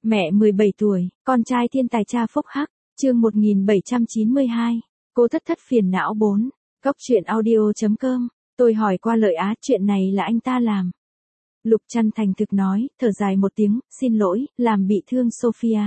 Mẹ 17 tuổi, con trai thiên tài cha phúc hắc, chương 1792, cô thất thất phiền não 4, Cóc truyện audio.com, tôi hỏi qua Lợi Á chuyện này là anh ta làm. Lục Trăn thành thực nói, thở dài một tiếng, xin lỗi, làm bị thương Sophia.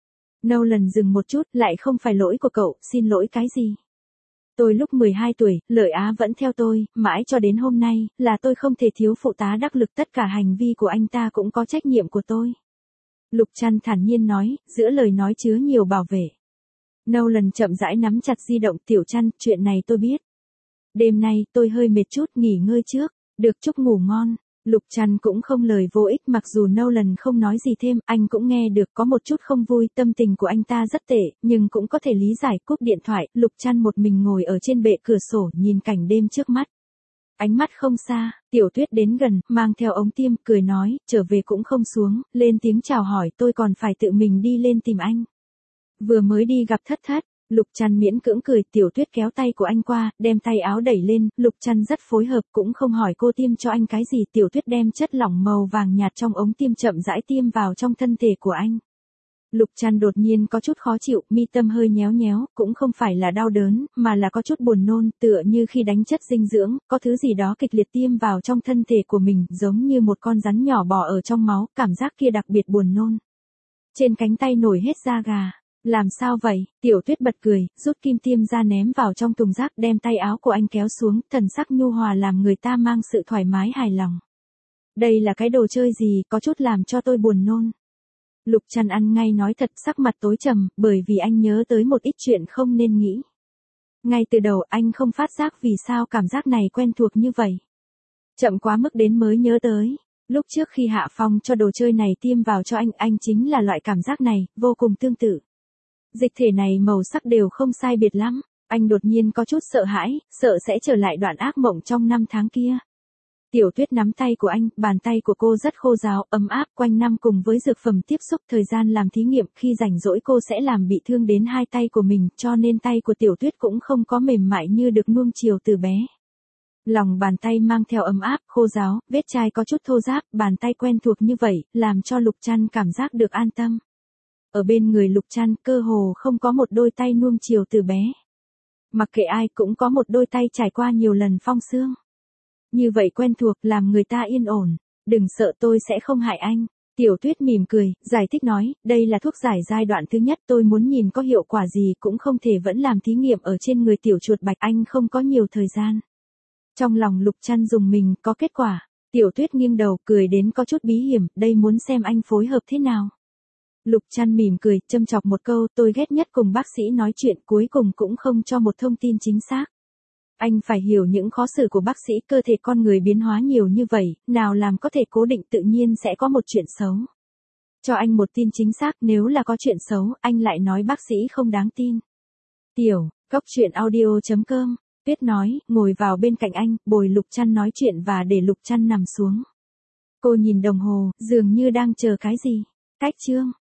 Nolan dừng một chút, lại không phải lỗi của cậu, xin lỗi cái gì? Tôi lúc 12 tuổi, Lợi Á vẫn theo tôi, mãi cho đến hôm nay, là tôi không thể thiếu phụ tá đắc lực, tất cả hành vi của anh ta cũng có trách nhiệm của tôi. Lục Trăn thản nhiên nói, giữa lời nói chứa nhiều bảo vệ. Nolan chậm rãi nắm chặt di động, Tiểu Trăn, chuyện này tôi biết. Đêm nay, tôi hơi mệt chút, nghỉ ngơi trước, được chúc ngủ ngon. Lục Trăn cũng không lời vô ích, mặc dù Nolan không nói gì thêm, anh cũng nghe được có một chút không vui, tâm tình của anh ta rất tệ, nhưng cũng có thể lý giải. Cúp điện thoại, Lục Trăn một mình ngồi ở trên bệ cửa sổ, nhìn cảnh đêm trước mắt. Ánh mắt không xa, Tiểu Tuyết đến gần, mang theo ống tiêm, cười nói, trở về cũng không xuống, lên tiếng chào hỏi, tôi còn phải tự mình đi lên tìm anh. Vừa mới đi gặp thất thất. Lục Trăn miễn cưỡng cười, Tiểu Tuyết kéo tay của anh qua, đem tay áo đẩy lên, Lục Trăn rất phối hợp, cũng không hỏi cô tiêm cho anh cái gì. Tiểu Tuyết đem chất lỏng màu vàng nhạt trong ống tiêm chậm rãi tiêm vào trong thân thể của anh. Lục Trăn đột nhiên có chút khó chịu, mi tâm hơi nhéo nhéo, cũng không phải là đau đớn, mà là có chút buồn nôn, tựa như khi đánh chất dinh dưỡng, có thứ gì đó kịch liệt tiêm vào trong thân thể của mình, giống như một con rắn nhỏ bò ở trong máu, cảm giác kia đặc biệt buồn nôn. Trên cánh tay nổi hết da gà. Làm sao vậy? Tiểu Tuyết bật cười, rút kim tiêm ra ném vào trong thùng rác, đem tay áo của anh kéo xuống, thần sắc nhu hòa làm người ta mang sự thoải mái hài lòng. Đây là cái đồ chơi gì, có chút làm cho tôi buồn nôn. Lục Trăn ăn ngay nói thật, sắc mặt tối trầm, bởi vì anh nhớ tới một ít chuyện không nên nghĩ. Ngay từ đầu anh không phát giác vì sao cảm giác này quen thuộc như vậy. Chậm quá mức đến mới nhớ tới. Lúc trước khi Hạ Phong cho đồ chơi này tiêm vào cho anh chính là loại cảm giác này, vô cùng tương tự. Dịch thể này màu sắc đều không sai biệt lắm, anh đột nhiên có chút sợ hãi, sợ sẽ trở lại đoạn ác mộng trong năm tháng kia. Tiểu Tuyết nắm tay của anh, bàn tay của cô rất khô ráo, ấm áp, quanh năm cùng với dược phẩm tiếp xúc thời gian làm thí nghiệm, khi rảnh rỗi cô sẽ làm bị thương đến hai tay của mình, cho nên tay của Tiểu Tuyết cũng không có mềm mại như được nuông chiều từ bé. Lòng bàn tay mang theo ấm áp, khô ráo, vết chai có chút thô ráp, bàn tay quen thuộc như vậy, làm cho Lục Trăn cảm giác được an tâm. Ở bên người Lục Trăn, cơ hồ không có một đôi tay nuông chiều từ bé. Mặc kệ ai cũng có một đôi tay trải qua nhiều lần phong sương. Như vậy quen thuộc, làm người ta yên ổn. Đừng sợ, tôi sẽ không hại anh. Tiểu Tuyết mỉm cười, giải thích nói, đây là thuốc giải giai đoạn thứ nhất, tôi muốn nhìn có hiệu quả gì, cũng không thể vẫn làm thí nghiệm ở trên người tiểu chuột bạch, anh không có nhiều thời gian. Trong lòng Lục Trăn dùng mình, có kết quả. Tiểu Tuyết nghiêng đầu, cười đến có chút bí hiểm, đây muốn xem anh phối hợp thế nào. Lục Trăn mỉm cười, châm chọc một câu, tôi ghét nhất cùng bác sĩ nói chuyện, cuối cùng cũng không cho một thông tin chính xác. Anh phải hiểu những khó xử của bác sĩ, cơ thể con người biến hóa nhiều như vậy, nào làm có thể cố định, tự nhiên sẽ có một chuyện xấu. Cho anh một tin chính xác, nếu là có chuyện xấu, anh lại nói bác sĩ không đáng tin. Tiểu, Cóc truyện audio.com, Tuyết nói, ngồi vào bên cạnh anh, bồi Lục Trăn nói chuyện và để Lục Trăn nằm xuống. Cô nhìn đồng hồ, dường như đang chờ cái gì. Cách chương.